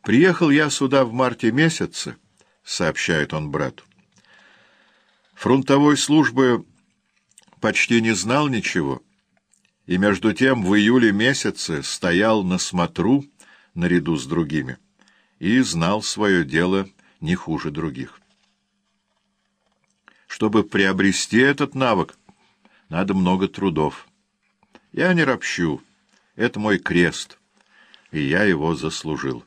«Приехал я сюда в марте месяце», — сообщает он брату. «Фронтовой службы почти не знал ничего, и между тем в июле месяце стоял на смотру наряду с другими и знал свое дело не хуже других. Чтобы приобрести этот навык, надо много трудов. Я не ропщу, это мой крест, и я его заслужил».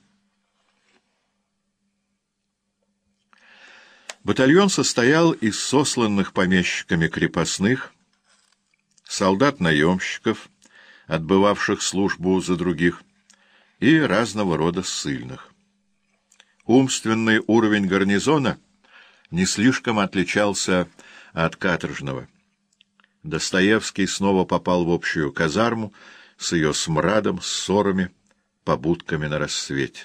Батальон состоял из сосланных помещиками крепостных, солдат-наемщиков, отбывавших службу за других, и разного рода ссыльных. Умственный уровень гарнизона не слишком отличался от каторжного. Достоевский снова попал в общую казарму с ее смрадом, ссорами, побудками на рассвете.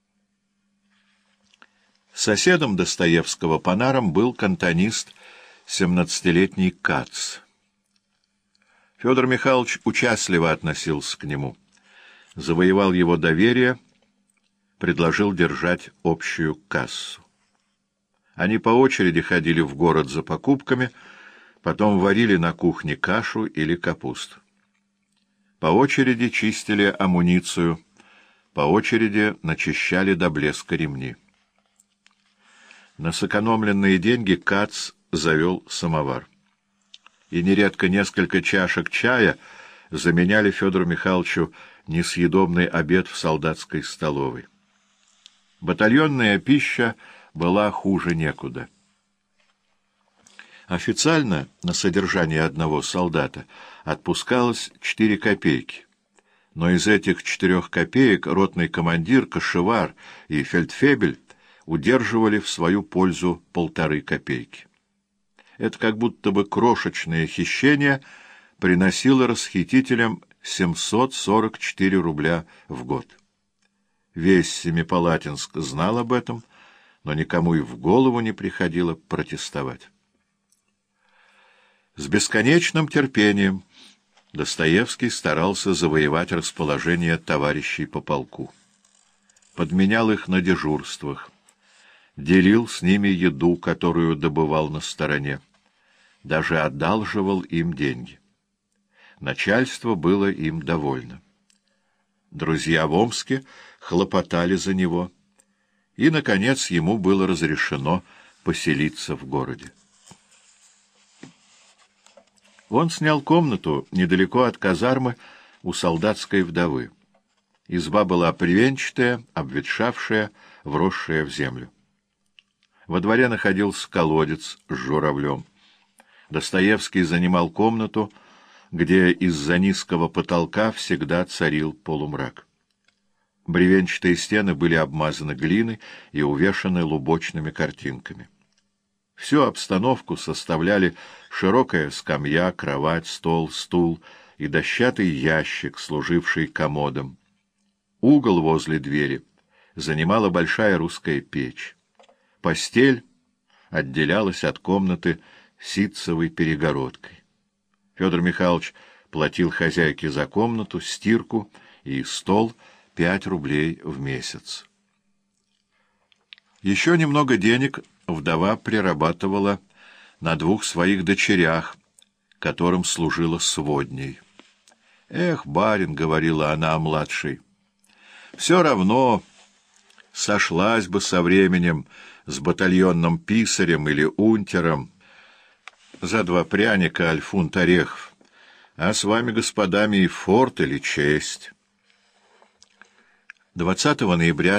Соседом Достоевского по нарам был кантонист, 17-летний Кац. Федор Михайлович участливо относился к нему, завоевал его доверие, предложил держать общую кассу. Они по очереди ходили в город за покупками, потом варили на кухне кашу или капусту. По очереди чистили амуницию, по очереди начищали до блеска ремни. На сэкономленные деньги Кац завел самовар. И нередко несколько чашек чая заменяли Федору Михайловичу несъедобный обед в солдатской столовой. Батальонная пища была хуже некуда. Официально на содержание одного солдата отпускалось 4 копейки, но из этих 4 копеек ротный командир, кошевар и фельдфебель удерживали в свою пользу 1,5 копейки. Это как будто бы крошечное хищение приносило расхитителям 744 рубля в год. Весь Семипалатинск знал об этом, но никому и в голову не приходило протестовать. С бесконечным терпением Достоевский старался завоевать расположение товарищей по полку. Подменял их на дежурствах, делил с ними еду, которую добывал на стороне, даже одалживал им деньги. Начальство было им довольно. Друзья в Омске хлопотали за него, и, наконец, ему было разрешено поселиться в городе. Он снял комнату недалеко от казармы у солдатской вдовы. Изба была бревенчатая, обветшавшая, вросшая в землю. Во дворе находился колодец с журавлем. Достоевский занимал комнату, где из-за низкого потолка всегда царил полумрак. Бревенчатые стены были обмазаны глиной и увешаны лубочными картинками. Всю обстановку составляли широкая скамья, кровать, стол, стул и дощатый ящик, служивший комодом. Угол возле двери занимала большая русская печь. Постель отделялась от комнаты ситцевой перегородкой. Федор Михайлович платил хозяйке за комнату, стирку и стол 5 рублей в месяц. Еще немного денег вдова прирабатывала на 2 своих дочерях, которым служила сводней. «Эх, барин», — говорила она о младшей, — «все равно сошлась бы со временем с батальонным писарем или унтером за 2 пряника аль фунт орехов, а с вами, господами, и форт или честь». 20 ноября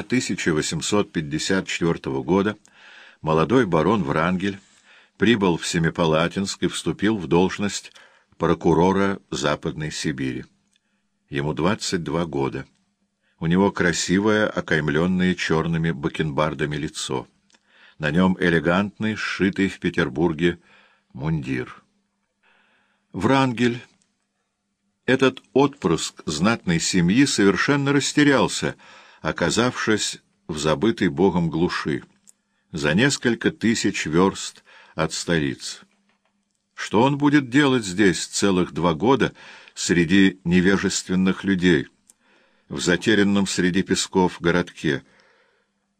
1854 года молодой барон Врангель прибыл в Семипалатинск и вступил в должность прокурора Западной Сибири. Ему 22 года. У него красивое, окаймленное черными бакенбардами лицо. На нем элегантный, сшитый в Петербурге мундир. Врангель, этот отпрыск знатной семьи, совершенно растерялся, оказавшись в забытой Богом глуши, за несколько тысяч верст от столицы. Что он будет делать здесь целых 2 года среди невежественных людей, в затерянном среди песков городке,